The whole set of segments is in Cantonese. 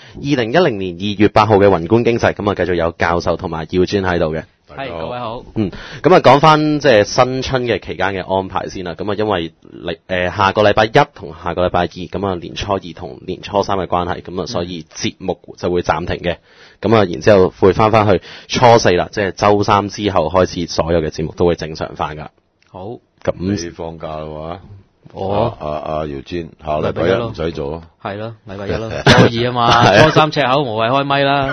2010年2月8號嘅宏觀經濟，咁啊繼續有教授同埋耀尊喺度嘅。 係，各位好。 咁啊講翻即係新春嘅期間嘅安排先啦。咁啊因為下個禮拜一同下個禮拜二，咁啊年初二同年初三嘅關係，咁啊所以節目就會暫停嘅。咁啊然之後會翻去初四啦，即係週三之後開始，所有嘅節目都會正常翻噶。 好。 咁你放假啦話？ 我姚尊下禮拜一唔使做咯。 係咯，禮拜一咯，初二啊嘛，初三赤口無謂開咪啦。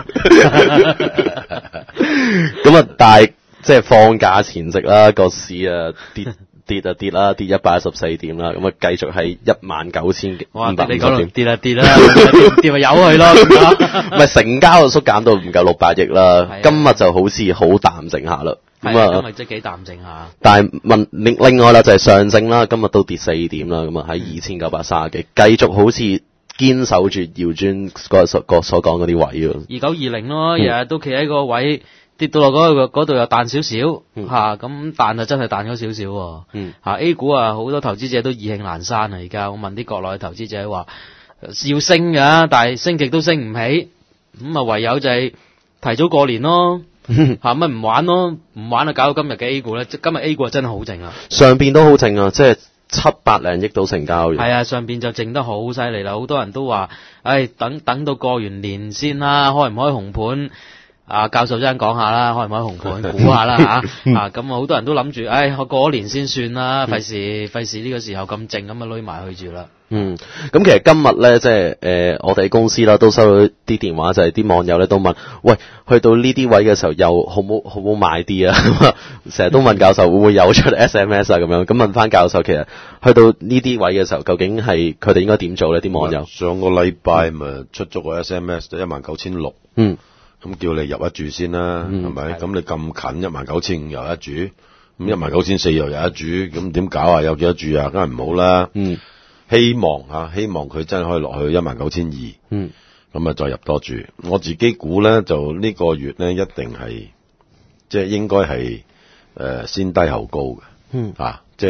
咁啊，但係即係放假前夕啦，個市啊跌啦，跌114點啦，咁啊繼續係19,550點。 跌咪由佢咯。 唔係成交就縮減到唔夠600億啦，今日就好似好淡靜下啦。 咁啊，今日即係幾淡靜下。 但係另外啦，就係上證啦，今日都跌4點啦，咁啊喺2930幾，繼續好似堅守住耀尊所講嗰啲位喎。 2920咯，日日都企喺個位，跌到落嗰度又彈少少嚇，咁彈就真係彈咗少少喎。A 股啊，好多投資者都意興闌珊啊！而家我問啲國內嘅投資者話要升㗎，但係升極都升唔起，咁啊唯有就係提早過年咯。乜唔玩咯？唔玩啊！搞到今日嘅 A 股咧，今日 A 股真係好靜啊！ 上邊都好靜啊，即係700零億到成交。 係啊，上邊就靜得好犀利啦！好多人都話，等到過完年先啦，開唔開紅盤？教授真講下啦，開唔開紅盤？估下啦嚇！咁好多人都諗住，我過咗年先算啦，費事呢個時候咁靜咁啊，攞埋去住啦。 咁其實今日咧，即係我哋公司啦，都收到啲電話，就係啲網友咧都問，喂，去到呢啲位嘅時候，又好冇買啲啊？成日都問教授會唔會有出 SMS 啊咁樣，咁問翻教授，其實去到呢啲位嘅時候，究竟係佢哋應該點做咧？啲網友上個禮拜咪出咗個 SMS 就19,600。咁叫你入一注先啦，係咪？咁你咁近19,500又一注，咁19,400又有一注，咁點搞啊？有幾多注啊？梗係唔好啦。希望佢真係可以落去19,200。咁啊再入多注。我自己估咧，就呢個月咧一定係，即係應該係先低後高嘅。即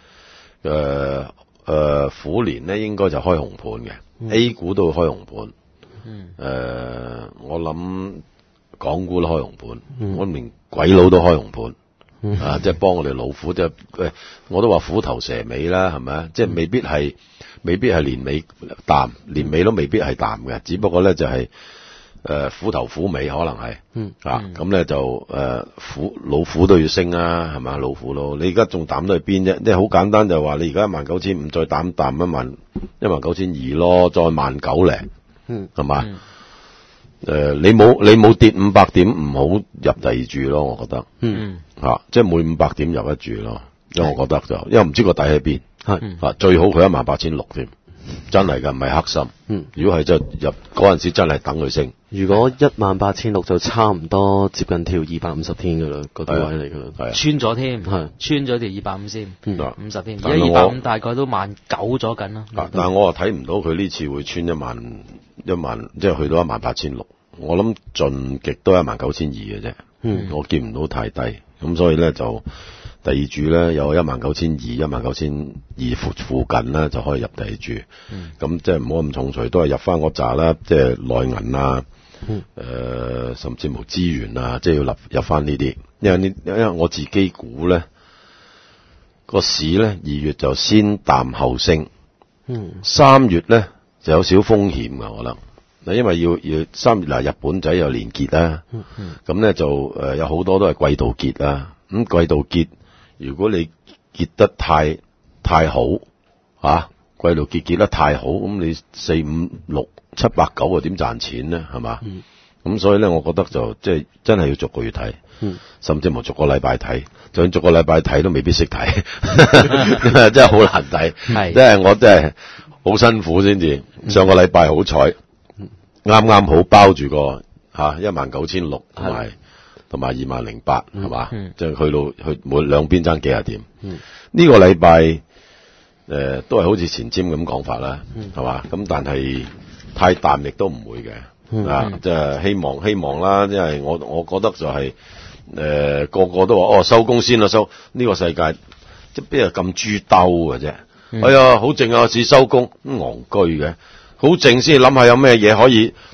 係虎年咧應該就開紅盤嘅，A 股都會開紅盤。我諗港股都開紅盤，我連鬼佬都開紅盤，即係幫我哋老虎，即係我都話虎頭蛇尾啦，係咪啊？即係未必係年尾淡，年尾都未必係淡嘅，只不過咧就係虎頭虎尾可能係，咁咧就老虎都要升啊，係咪？老虎咯，你而家仲淡到去邊啫？即係好簡單就話你而家19,500再淡19,200咯，再19,000零。係嘛？你冇跌500點，唔好入第二注咯，我覺得。即係每500點入一注咯，因為我覺得因為唔知個底喺邊。最好佢18,600添，真係㗎，唔係黑心。如果係真入嗰陣時，真係等佢升。 如果18,600就差唔多接近跳250天㗎啦，嗰啲位嚟㗎啦。 穿咗添，穿咗條250先，50天。而家250大概都19,000咗緊啦。 但係我又睇唔到佢呢次會穿1萬，即係去到18,600。我諗盡極都19,200嘅啫。我見唔到太低，咁所以咧就第二注咧有19,200、19,200附近咧就可以入第二注。咁即係唔好咁重錘，都係入翻嗰扎啦，即係內銀啊，甚至乎資源啊，即係要入翻呢啲。因為我自己估咧個市咧2月就先淡後升，3月咧就有少風險㗎，可能。嗱，因為要3月嗱，日本仔有年結啦，咁咧就有好多都係季度結啦。咁季度結，如果你結得太好季度結得太好，咁你4、5、6、7、8、9啊點賺錢咧？係嘛？咁所以咧，我覺得就即係真係要逐個月睇，甚至乎逐個禮拜睇，就算逐個禮拜睇都未必識睇，真係好難睇。即係我真係好辛苦先至。上個禮拜好彩。啱好包住個19,600同埋20,008係嘛？即係去每兩邊爭幾廿點。呢個禮拜都係好似前瞻咁講法啦，係嘛？咁但係太淡亦都唔會嘅，即係希望啦。因為我覺得就係個個都話收工先啦，收呢個世界即係邊有咁豬兜嘅啫？好靜啊，市收工戇居嘅。好靜先諗下有咩嘢可以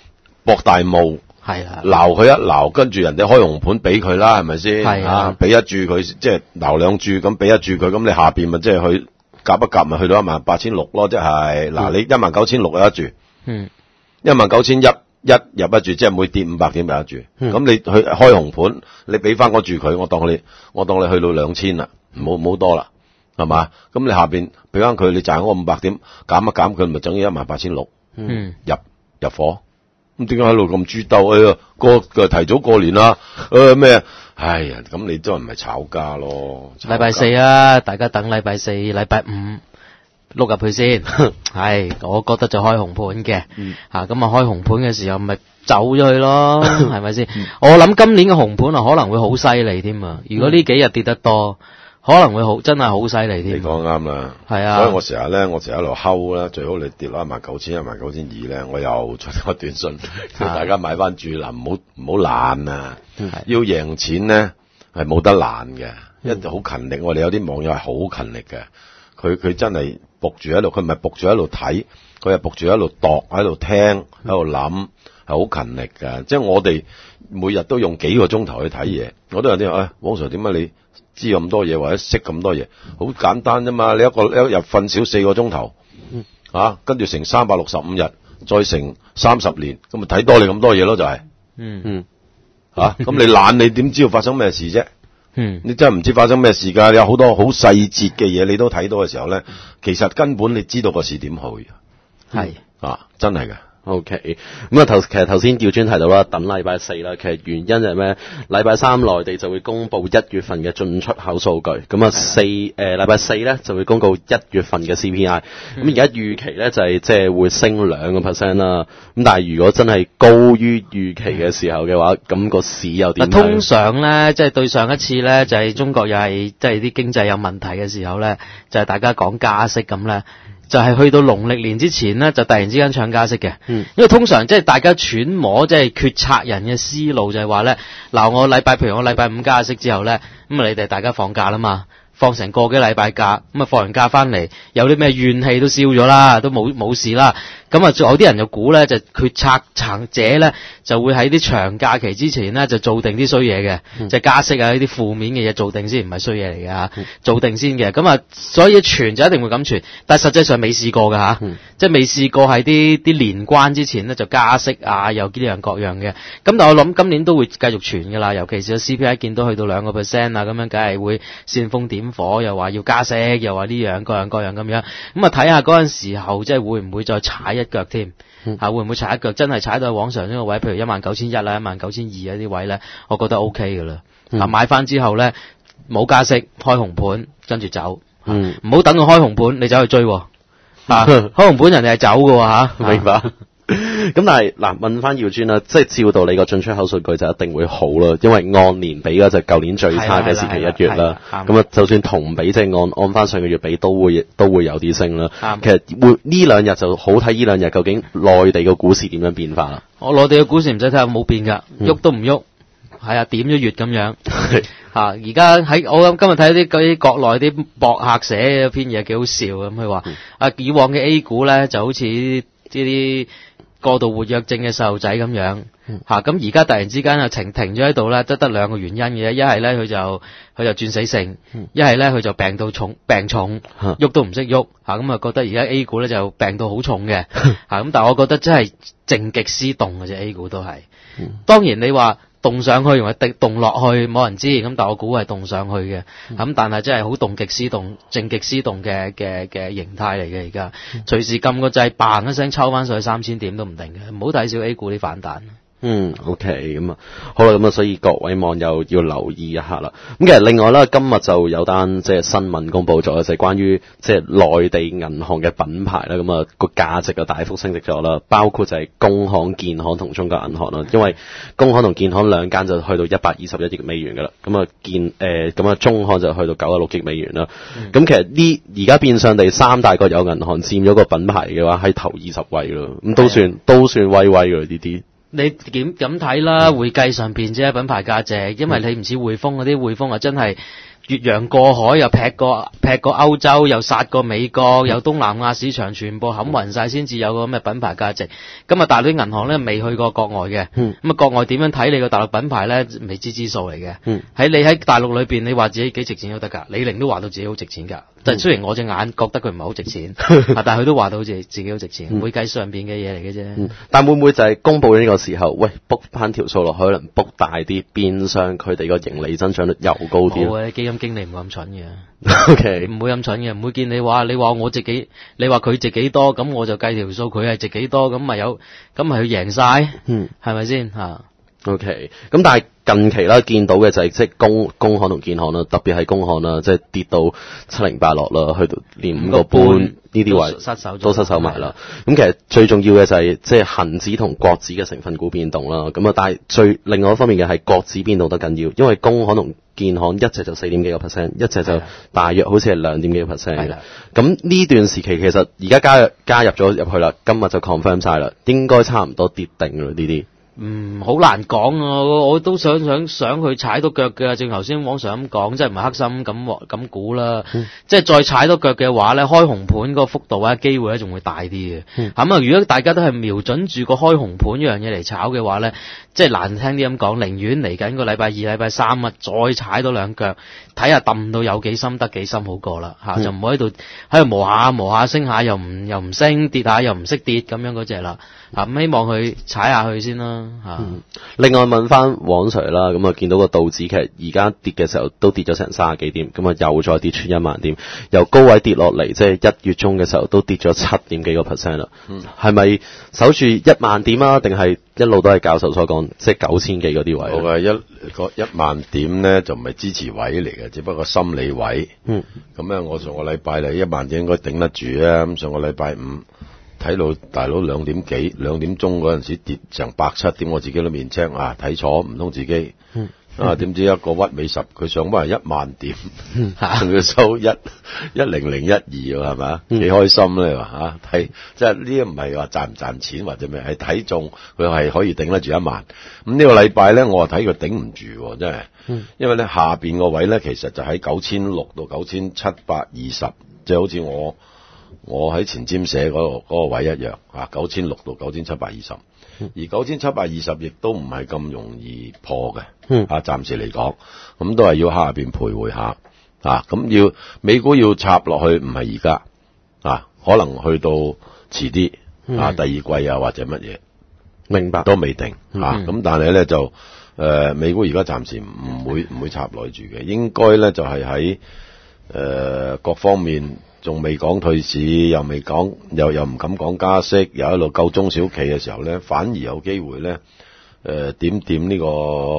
博大霧。 係啦， 鬧佢一鬧，跟住人哋開紅盤俾佢啦，係咪先？ 係啊， 俾一注佢，即係鬧兩注咁俾一注佢，咁你下邊咪即係去夾一夾咪去到18,600咯，即係嗱你19,600有一注，19,100入一注，即係每跌500點有一注，咁你去開紅盤，你俾翻嗰注佢，我當你去到2000啦，冇多啦，係嘛？咁你下邊俾翻佢，你賺嗰500點減一減佢，咪整於18,600，入伙。咁點解喺度咁豬鬥？哎呀，提早過年啦，咩？哎呀，咁你都唔係炒家咯。 禮拜四啊，大家等禮拜四、禮拜五碌入去先。係，我覺得就開紅盤嘅。咁開紅盤嘅時候咪走咗去咯，係咪先？我諗今年嘅紅盤可能會好犀利添啊！如果呢幾日跌得多。可能會真係好犀利添。 你講啱啦， 係啊， 所以我成日喺度睺啦，最好你跌落19,000、19,200咧，我又出個短信叫大家買翻住啦，唔好懶啊！要贏錢咧係冇得懶嘅，一定好勤力。我哋有啲網友係好勤力嘅，佢真係仆住喺度，佢唔係仆住喺度睇，佢係仆住喺度度，喺度聽，喺度諗，係好勤力嘅。即係我哋每日都用幾個鐘頭去睇嘢，我都有啲王 Sir 點解你知咁多嘢或者識咁多嘢，好簡單啫嘛！你一日瞓少4個鐘頭，跟住乘365日，再乘30年，咁咪睇多你咁多嘢咯，就係。咁你懶，你點知道發生咩事啫？你真係唔知發生咩事㗎，你有好多好細節嘅嘢你都睇到嘅時候咧，其實根本你知道個市點去。 係。 真係㗎。 OK，咁其實頭先調轉提到啦，等禮拜四啦，其實原因就係咩？禮拜三內地就會公布1月份嘅進出口數據，咁禮拜四咧就會公告1月份嘅 CPI，咁而家預期咧就係即係會升2%啦，咁但係如果真係高於預期嘅時候嘅話，咁個市又點？ 通常咧，即係對上一次咧，就係中國又係即係啲經濟有問題嘅時候咧，就係大家講加息咁咧。就係去到農曆年之前咧，就突然之間搶加息嘅。因為通常即係大家揣摩即係決策人嘅思路就係話咧，嗱譬如我禮拜五加息之後咧，咁你哋大家放假啦嘛，放成個幾禮拜假，咁放完假翻嚟有啲咩怨氣都消咗啦，都冇事啦。咁有啲人就估咧，就決策者咧就會喺啲長假期之前咧就做定啲衰嘢嘅，即係加息啊呢啲負面嘅嘢做定先，唔係衰嘢嚟嘅嚇，做定先嘅。咁所以傳就一定會咁傳，但係實際上未試過㗎嚇，即係未試過喺啲年關之前咧就加息啊，又呢樣各樣嘅。咁但係我諗今年都會繼續傳㗎啦，尤其是個 CPI 見到去到2%啊，咁樣梗係會煽風點火，又話要加息，又話呢樣各樣咁樣。咁睇下嗰陣時候即係會唔會再踩一腳添？會唔會踩一腳？真係踩到往上呢個位，譬如19,100啦、19,200啊啲位咧，我覺得 OK 㗎啦。買翻之後咧，冇加息，開紅盤，跟住走。唔好等佢開紅盤，你走去追。開紅盤人哋係走㗎嚇， 明白。咁但係問翻耀尊啦，即係照道理個進出口數據就一定會好啦，因為按年比嘅就舊年最差嘅時期1月啦。咁就算同比即係按翻上個月比都會有啲升啦。其實呢兩日就好睇，呢兩日究竟內地嘅股市點樣變化啦？ 我內地嘅股市唔使睇下冇變㗎，喐都唔喐。係啊，點咗月咁樣。而家我今日睇嗰啲國內啲博客寫篇嘢幾好笑咁，佢話以往嘅 A 股咧就好似呢啲過度活躍症嘅細路仔咁樣咁而家突然之間停咗喺度咧，得兩個原因嘅，一係咧佢就轉死性，一係咧佢就病重，喐都唔識喐咁覺得而家 A 股咧就病到好重嘅咁，但係我覺得真係靜極思動嘅啫 ，A 股都係。當然你話動上去同埋動落去冇人知，咁但我估係動上去嘅，但係真係好動極思動、靜極思動嘅形態嚟嘅而家，隨時撳個掣，bang一聲抽翻上去3000點都唔定嘅，唔好睇小 A 股啲反彈。 OK， 咁好啦，咁所以各位網友要留意一下啦。咁其實另外啦，今日就有單即係新聞公布咗，就係關於即係內地銀行嘅品牌啦，咁個價值就大幅升值咗啦。包括就係工行、建行同中國銀行啦，因為工行同建行兩間就去到121億美元噶啦，咁中行就去到96億美元啦。咁其實而家變相地三大國有銀行佔咗個品牌嘅話喺頭20位咯，咁都算威威㗎呢啲。 你點咁睇啦？會計上邊啫，品牌價值，因為你唔似匯豐嗰啲，匯豐真係越洋過海，又劈過歐洲，又殺過美國，有東南亞市場全部冚暈晒，先至有個咁嘅品牌價值。咁啊，大陸啲銀行咧未去過國外嘅，咁啊國外點樣睇你個大陸品牌咧？未知之數嚟嘅。喺你喺大陸裏邊，你話自己幾值錢都得㗎，李寧都話到自己好值錢㗎。但雖然我隻眼覺得佢唔係好值錢，但係佢都話到自己好值錢，會計上邊嘅嘢嚟嘅啫。 但會唔會就係公佈呢個時候，喂 book 翻條數落去，可能 book 大啲，變相佢哋個盈利增長率又高啲？ 冇嘅，基金經理唔會咁蠢嘅。 OK， 唔會咁蠢嘅，唔會見你話我值幾，你話佢值幾多，咁我就計條數，佢係值幾多，咁咪佢贏晒，係咪先嚇 ？OK， 咁但係近期啦，見到嘅就係即係工行同建行啦，特別係工行啦，即係跌到708落啦，去到連5個半呢啲位都失手埋啦。咁其實最重要嘅就係即係恒指同國指嘅成分股變動啦。咁啊，但係另外一方面嘅係國指變動得緊要，因為工行同建行一隻就4點幾個 percent， 一隻就大約好似係2點幾個 percent 嘅。咁呢段時期其實而家加入咗入去啦，今日就 confirm 晒啦，應該差唔多跌定啦呢啲。 好難講啊！我都想去踩到腳嘅，正頭先網上咁講，即係唔係黑心咁估啦。即係再踩到腳嘅話咧，開紅盤個幅度機會咧仲會大啲嘅。咁啊，如果大家都係瞄準住個開紅盤呢樣嘢嚟炒嘅話咧，即係難聽啲咁講，寧願嚟緊個禮拜二、禮拜三啊，再踩多兩腳，睇下揼到有幾深得幾深好過啦嚇，就唔好喺度磨下升下又唔升，跌下又唔識跌咁樣嗰隻啦嚇。咁希望佢踩下去先啦。 另外問翻黃 Sir 啦，咁啊見到個道指其實而家跌嘅時候都跌咗成30幾點，咁啊又再跌穿1萬點，由高位跌落嚟，即係1月中嘅時候都跌咗7點幾個 percent 啦。係咪守住1萬點啊？定係一路都係教授所講，即係9000幾嗰啲位？ 好嘅，1萬點咧就唔係支持位嚟嘅，只不過心理位。咁咧我上個禮拜嚟1萬點應該頂得住啊。咁上個禮拜5。睇到大佬2點幾2點鐘嗰陣時跌成170點，我自己都面青啊！睇錯唔通自己點知一個屈尾十，佢上翻係1萬點，仲要收10012係咪？幾開心咧話睇，即係呢啲唔係話賺唔賺錢或者咩，係睇中佢係可以頂得住1萬。咁呢個禮拜咧，我睇佢頂唔住真係，因為咧下邊個位咧其實就喺9600到9720，即係好似我喺前瞻寫嗰個位一樣9600到9720，而9720亦都唔係咁容易破嘅，暫時嚟講，咁都係要下邊徘徊下，咁要美股要插落去，唔係而家，可能去到遲啲，第二季或者乜嘢， 明白都未定，咁但係咧就美股而家暫時唔會插落住嘅，應該咧就係喺各方面。仲未講退市，又未講，又唔敢講加息，又喺度救中小企嘅時候咧，反而有機會咧，點呢個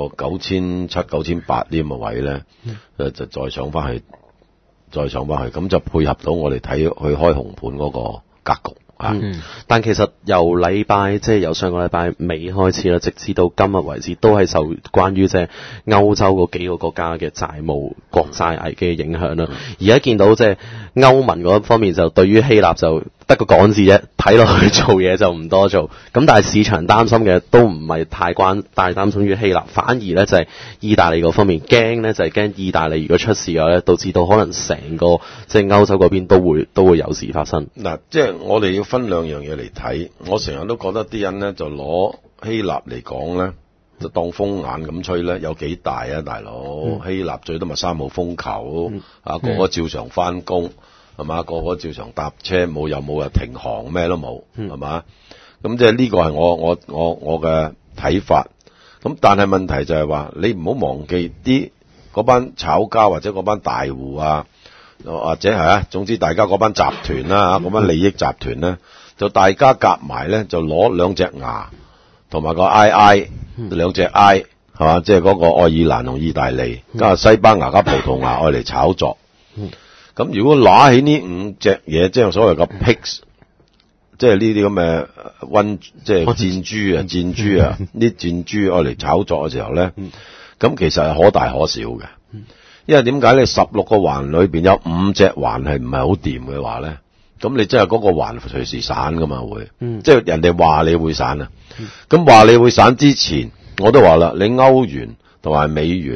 9700、9800呢個位咧，就再上翻去，咁就配合到我哋睇去開紅盤嗰個格局。 但其實由禮拜即係由上個禮拜尾開始啦，直至到今日為止，都係受關於即係歐洲嗰幾個國家嘅債務國債危機嘅影響啦。而家見到即係歐盟嗰方面就對於希臘就得個講字啫，睇落去做嘢就唔多做。咁但係市場擔心嘅都唔係太擔心於希臘，反而咧就係意大利嗰方面驚咧，就係驚意大利如果出事嘅話咧，導致到可能成個即係歐洲嗰邊都會有事發生。 嗱，即係我哋要分兩樣嘢嚟睇。我成日都覺得啲人咧就攞希臘嚟講咧，就當風眼咁吹咧，有幾大啊，大佬？希臘最多咪3號風球，個個照常翻工。係嘛？個個照常搭車，冇停航，咩都冇，係嘛？咁即係呢個係我嘅睇法。咁但係問題就係話，你唔好忘記嗰班炒家或者嗰班大戶啊，或者係總之大家嗰班集團啦，嗰班利益集團咧，就大家夾埋咧，就攞2隻牙同埋個 2隻 I 係嘛？即係嗰個愛爾蘭同意大利加西班牙加葡萄牙愛嚟炒作。咁如果拿起呢5隻嘢，即係所謂嘅 pigs， 即係呢啲咁嘅即係箭豬啊，呢箭豬愛嚟炒作嘅時候咧，咁其實係可大可小嘅。因為點解咧？16個環裏邊有5隻環係唔係好掂嘅話咧，咁你真係嗰個環隨時散噶嘛會，即係人哋話你會散啊。咁話你會散之前，我都話啦，你歐元同埋美元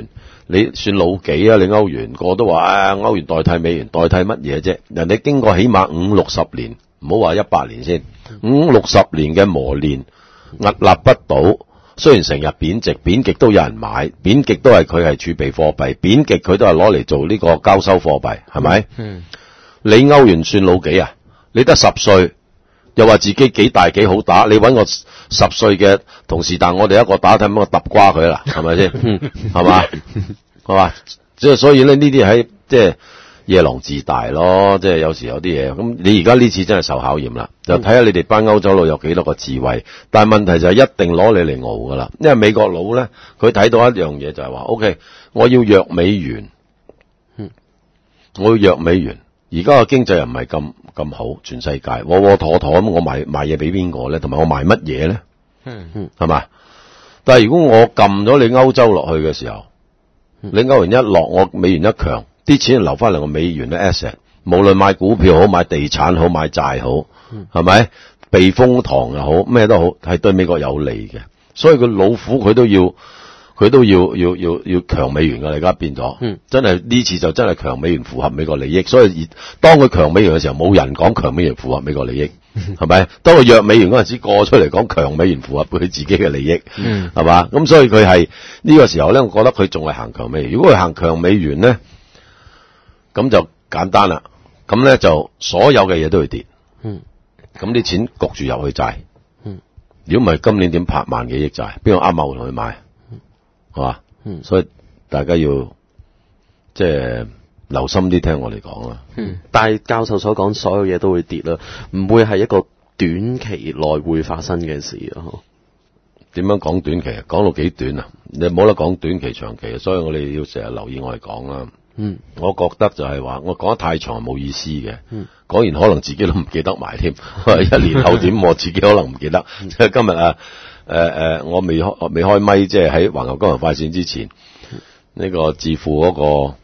你算老幾啊？你歐元個個都話歐元代替美元，代替乜嘢啫？人哋經過起碼50-60年，唔好話100年先，50-60年嘅磨練，屹立不倒。雖然成日貶值，貶極都有人買，貶極都係佢係儲備貨幣，貶極佢都係攞嚟做呢個交收貨幣，係咪？你歐元算老幾啊？你得10歲，又話自己幾大幾好打，你搵個10歲嘅同事，但我哋一個打睇乜我揼瓜佢啦，係咪先？係嘛？係嘛？即係所以咧，呢啲係即係夜郎自大咯，即係有時有啲嘢。咁你而家呢次真係受考驗啦，就睇下你哋班歐洲佬有幾多個智慧。但係問題就係一定攞你嚟熬噶啦，因為美國佬咧，佢睇到一樣嘢就係話 ，OK， 我要弱美元，我要弱美元。而家個經濟又唔係咁好，全世界窩窩妥妥咁，我賣嘢俾邊個咧？同埋我賣乜嘢咧？係嘛？但係如果我撳咗你歐洲落去嘅時候，你歐元一落，我美元一強，啲錢留翻嚟個美元嘅 asset， 無論買股票好，買地產好，買債好，係咪？避風塘又好，咩都好，係對美國有利嘅。所以佢老虎佢都要強美元㗎，而家變咗，真係呢次就真係強美元符合美國利益。所以當佢強美元嘅時候，冇人講強美元符合美國利益，係咪？當佢弱美元嗰陣時，過出嚟講強美元符合佢自己嘅利益，係嘛？咁所以佢係呢個時候咧，我覺得佢仲係行強美元。如果佢行強美元咧，咁就簡單啦。咁咧就所有嘅嘢都會跌，咁啲錢焗住入去債。如果唔係今年點拍萬幾億債？邊個啱啱同佢買？係嘛？所以大家要即係留心啲聽我哋講啦。 但係教授所講所有嘢都會跌啦，唔會係一個短期內會發生嘅事啊。 點樣講短期啊？講到幾短啊？你冇得講短期長期，所以我哋要成日留意我哋講啦。我覺得就係話我講得太長係冇意思嘅。講完可能自己都唔記得埋添。1年後點我自己可能唔記得。即係今日啊。我未開咪，即係喺環球金融快線之前，呢個致富嗰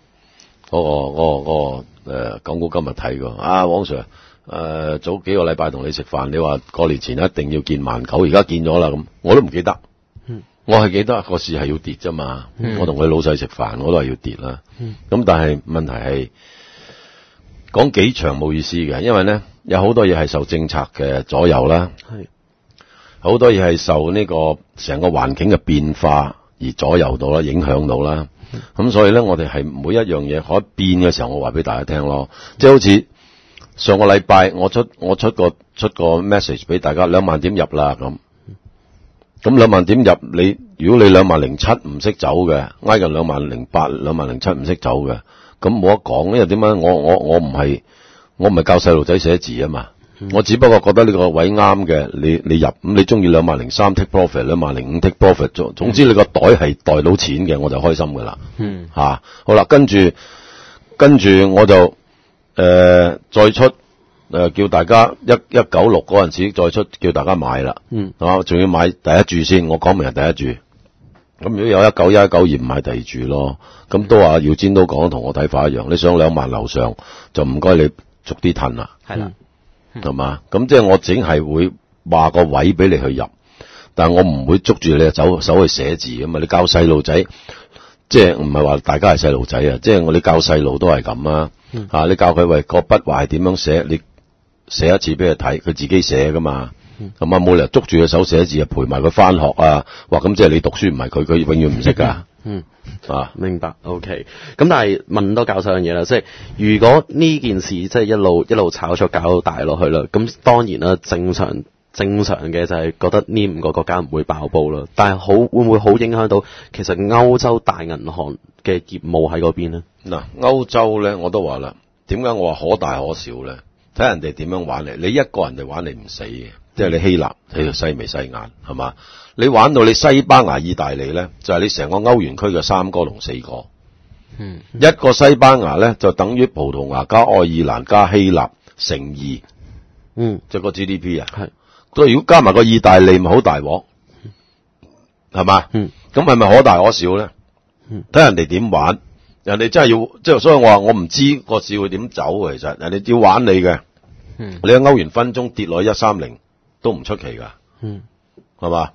個港股今日睇過啊，黃 Sir，早幾個禮拜同你食飯，你話過年前一定要見19,000，而家見咗啦，咁我都唔記得，我係記得個市係要跌啫嘛，我同佢老細食飯，我都係要跌啦，咁但係問題係講幾長冇意思嘅，因為咧有好多嘢係受政策嘅左右啦。好多嘢係受呢個成個環境嘅變化而左右到啦，影響到啦。咁所以咧，我哋係每一樣嘢可以變嘅時候，我話俾大家聽咯。即係好似上個禮拜我出個 message 俾大家，2萬點入啦咁。咁2萬點入，如果你20700唔識走嘅，挨近20800、20700唔識走嘅，咁冇得講。因為點解我唔係教細路仔寫字啊嘛。我只不過覺得呢個位啱嘅，你入咁你中意20300 take profit， 20500 take profit， 總之你個袋係袋到錢嘅，我就開心噶啦。好啦，跟住我就再出叫大家196嗰陣時再出叫大家買啦。仲要買第一注先，我講明係第一注。咁如果有191、192唔買第二注咯。咁都話耀堅都講同我睇法一樣，你上2萬樓上就唔該你逐啲褪啦。係啦。係嘛？咁即係我淨係會話個位俾你去入，但係我唔會捉住你手去寫字㗎嘛。你教細路仔，即係唔係話大家係細路仔啊？即係我哋教細路都係咁啊。你教佢喂個筆畫係點樣寫，你寫一次俾佢睇，佢自己寫噶嘛。咁冇理由捉住佢手寫字啊，陪埋佢翻學啊。哇！咁即係你讀書唔係佢永遠唔識噶。 明白 ，OK。咁但係問多教授樣嘢啦，即係如果呢件事即係一路炒作搞到大落去啦，咁當然啦，正常嘅就係覺得呢5個國家唔會爆煲啦。但係會唔會好影響到其實歐洲大銀行嘅業務喺嗰邊呢？ 嗱，歐洲咧我都話啦，點解我話可大可小咧？睇人哋點樣玩你一個人哋玩你唔死嘅，即係你希臘睇到細眉細眼係嘛？你玩到你西班牙、意大利咧，就係你成個歐元區嘅3個同4個。一個西班牙咧就等於葡萄牙加愛爾蘭加希臘乘2。即係個 GDP 啊。係。咁如果加埋個意大利，咪好大鑊，係嘛？咁係咪可大可小咧？睇人哋點玩，人哋真係要，即係所以我話我唔知個市會點走，其實人哋要玩你嘅。你喺歐元分鐘跌落130都唔出奇噶。係嘛？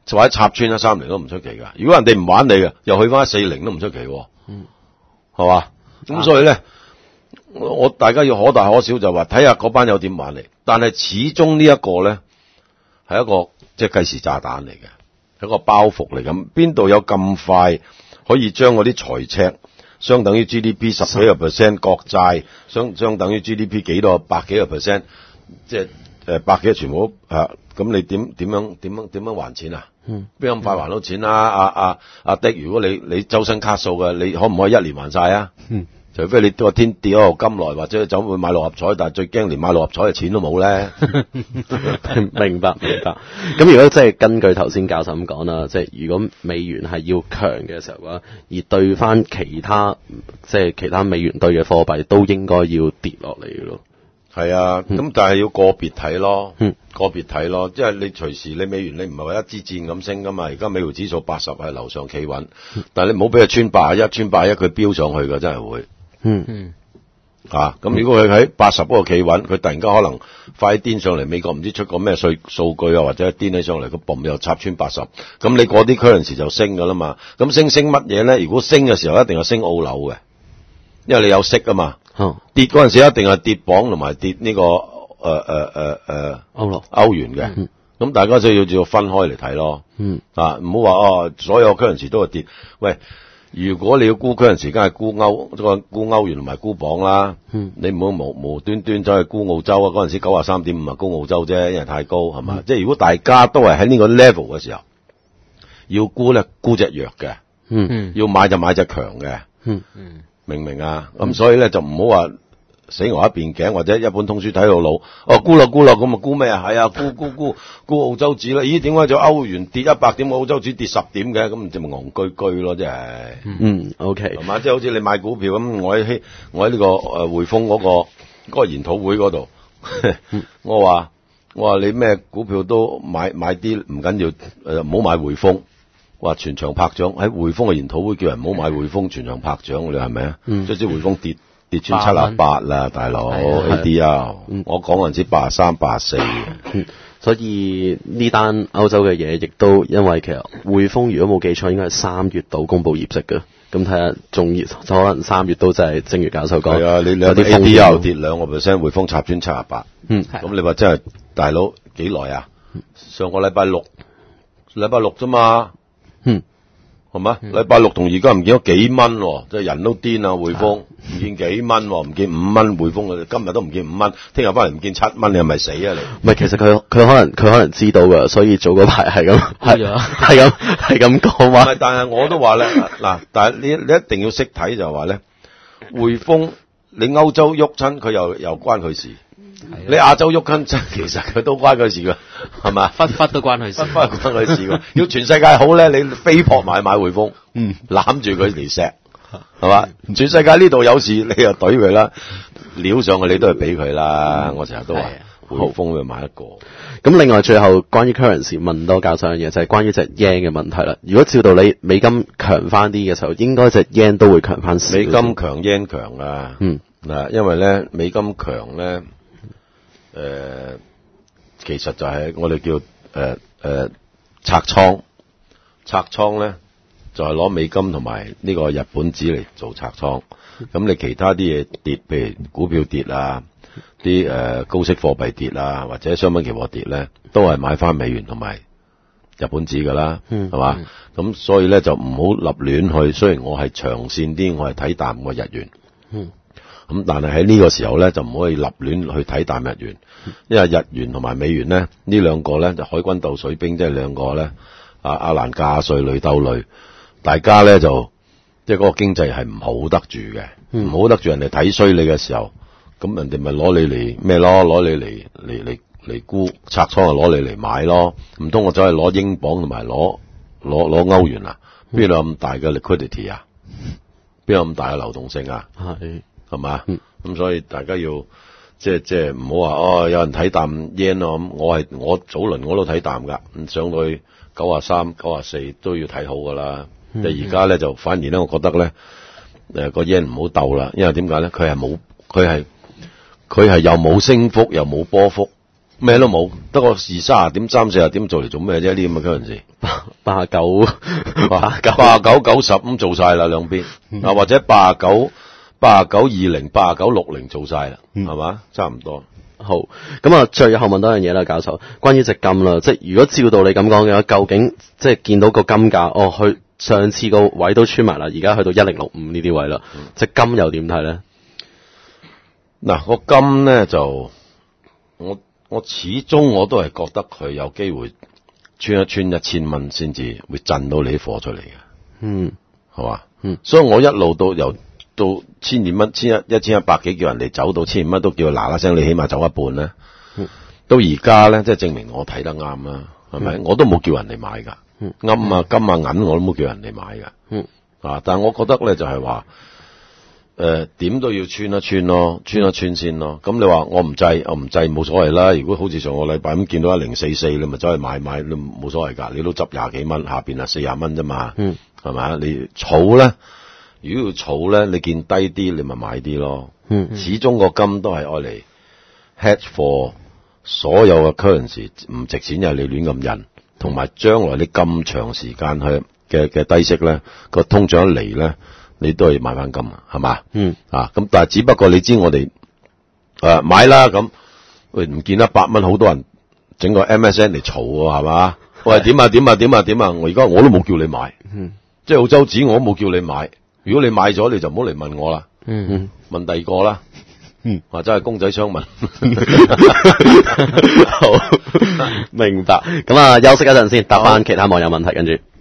或者插穿130都唔出奇㗎。如果人哋唔玩你嘅，又去翻140都唔出奇喎。係嘛？咁所以咧，我大家要可大可小，就話睇下嗰班友點玩你。但係始終呢一個咧係一個即係計時炸彈嚟嘅，係一個包袱嚟咁。邊度有咁快可以將嗰啲財赤相等於 GDP 10幾個 percent 國債相等於 GDP 幾多100幾個 percent， 即係100幾個全部咁你點樣還錢啊？邊咁快還到錢啊？阿迪，如果你周身卡數嘅，你可唔可以1年還晒啊？除非你個天跌咗個金來，或者走去買6合彩，但係最驚連買6合彩嘅錢都冇咧。 明白。咁如果即係根據頭先教授咁講啦，即係如果美元係要強嘅時候嘅話，而對翻其他美元對嘅貨幣都應該要跌落嚟嘅咯。 係啊，咁但係要個別睇咯，個別睇咯，即係你隨時你美元你唔係話一支箭咁升噶嘛，而家美匯指數80係樓上企穩，但係你唔好俾佢穿81佢飆上去㗎，真係會。咁如果佢喺80嗰個企穩，佢突然間可能快癲上嚟，美國唔知出個咩數據啊，或者癲起上嚟個嘣又插穿80，咁你嗰啲 currency 就升㗎啦嘛。咁升乜嘢咧？如果升嘅時候一定係升澳紐嘅，因為你有息啊嘛。跌嗰陣時一定係跌鎊同埋跌呢個歐元嘅。咁大家就要分開嚟睇咯。唔好話所有 currency 都係跌。喂，如果你要沽 currency，梗係沽歐元同埋沽鎊啦。你唔好無端端走去沽澳洲啊！嗰陣時93.5啊，沽澳洲啫，因為太高係嘛。即係如果大家都係喺呢個 level 嘅時候，要沽咧沽隻弱嘅，要買就買隻強嘅。明唔明啊？咁所以咧就唔好話死牛一邊頸，或者一本通書睇到老。沽啦，咁啊沽咩啊？係啊，沽澳洲紙啦。咦？點解就歐元跌100點，澳洲紙跌10點嘅？咁就咪戇居居咯，真係。 OK。係嘛？ 即係好似你買股票咁，我喺呢個匯豐嗰個研討會嗰度，我話你咩股票都買啲唔緊要，唔好買匯豐。話全場拍掌，喺匯豐嘅研討會叫人唔好買匯豐，全場拍掌，你係咪啊？即係匯豐跌穿78啦，大佬 ADR，我講嗰陣時83、84嘅。 所以呢單歐洲嘅嘢，亦都因為其實匯豐如果冇記錯，應該係3月度公佈業績嘅。咁睇下仲熱，可能3月都就係正如教授講。係啊，你兩啲 ADR 跌2%，匯豐插穿78。咁你話真係大佬幾耐啊？上個禮拜六啫嘛。係嘛？禮拜六同而家唔見咗幾蚊，即係人都癲啊！匯豐唔見幾蚊，唔見5蚊，匯豐啊，今日都唔見5蚊，聽日翻嚟唔見7蚊，你係咪死啊你？ 唔係，其實佢可能知道噶，所以早嗰排係咁講話。 唔係，但係我都話咧嗱，但係你一定要識睇就係話咧，匯豐你歐洲喐親佢又關佢事。你亞洲喐緊，其實佢都關佢事噶，係嘛？ 忽都關佢事， 忽關佢事噶。要全世界好咧，你飛撲買匯豐，攬住佢嚟錫，係嘛？全世界呢度有事，你就懟佢啦，撩上去你都係俾佢啦。我成日都話匯豐會買一個。 咁另外最後關於 currency 問多教授一樣嘢，就係關於隻 yen 嘅問題啦。如果照道理美金強翻啲嘅時候，應該隻 yen 都會強翻少。 美金強 yen 強啊，因為咧美金強咧。其實就係我哋叫拆倉咧，就係攞美金同埋呢個日本紙嚟做拆倉。咁你其他啲嘢跌，譬如股票跌啊，啲高息貨幣跌啊，或者商品期貨跌咧，都係買翻美元同埋日本紙噶啦，係嘛？咁所以咧就唔好立亂去。雖然我係長線啲，我係睇淡個日元。咁但係喺呢個時候咧，就唔可以立亂去睇淡日元，因為日元同埋美元咧呢兩個咧就海軍鬥水兵，即係兩個咧阿蘭價稅壘鬥壘，大家咧就即係嗰個經濟係唔好得住嘅，唔好得住人哋睇衰你嘅時候，咁人哋咪攞你嚟咩咯？攞你嚟沽拆倉，就攞你嚟買咯。唔通我走去攞英鎊同埋攞歐元啊？邊度有咁大嘅 liquidity 啊？邊有咁大嘅流動性啊？係嘛？咁所以大家要即係唔好話有人睇淡 yen 咯。咁我早輪我都睇淡噶，上到去93、94都要睇好噶啦。即係而家咧就反而咧，我覺得咧個 yen 唔好鬥啦，因為點解咧？佢係又冇升幅又冇波幅， 咩都冇，得個20-30點、30-40點做嚟做咩啫？呢咁嘅 currency 89、 90咁做晒啦，兩邊啊，或者89、20、89、60做晒啦，係嘛？差唔多。 好，咁啊，最後問多樣嘢啦，教授，關於隻金啦，即係如果照道你咁講嘅話，究竟即係見到個金價，去上次個位都穿埋啦，而家去到1065呢啲位啦，隻金又點睇咧？ 嗱，個金咧就我始終我都係覺得佢有機會穿一穿1000蚊先至會震到你啲貨出嚟嘅，係嘛？所以我一路到1200蚊、1100幾叫人哋走到1200蚊，都叫佢嗱嗱聲，你起碼走一半咧。到而家咧，即係證明我睇得啱啦，係咪？我都冇叫人哋買噶，金啊銀我都冇叫人哋買噶，但係我覺得咧就係話，點都要穿一穿咯，穿一穿先咯。咁你話我唔制冇所謂啦。如果好似上個禮拜咁見到1044，你咪走去買，你冇所謂噶，你都執20幾蚊，下邊啊40蚊啫嘛，係咪？你儲咧。如果要儲咧，你見低啲，你咪買啲咯。始終個金都係愛嚟 hedge for 所有嘅 currency 唔值錢，又係你亂咁印，同埋將來你咁長時間去嘅低息咧，個通脹一嚟咧，你都係買翻金，係嘛？咁但係只不過你知我哋買啦咁，喂唔見100蚊，好多人整個 MSN 嚟嘈喎，係嘛？喂點啊？我而家我都冇叫你買，即係澳洲紙我都冇叫你買。如果你買咗，你就唔好嚟問我啦。問第二個啦。或者係公仔商問。 好，明白。咁啊，休息一陣先，答翻其他網友問題，跟住。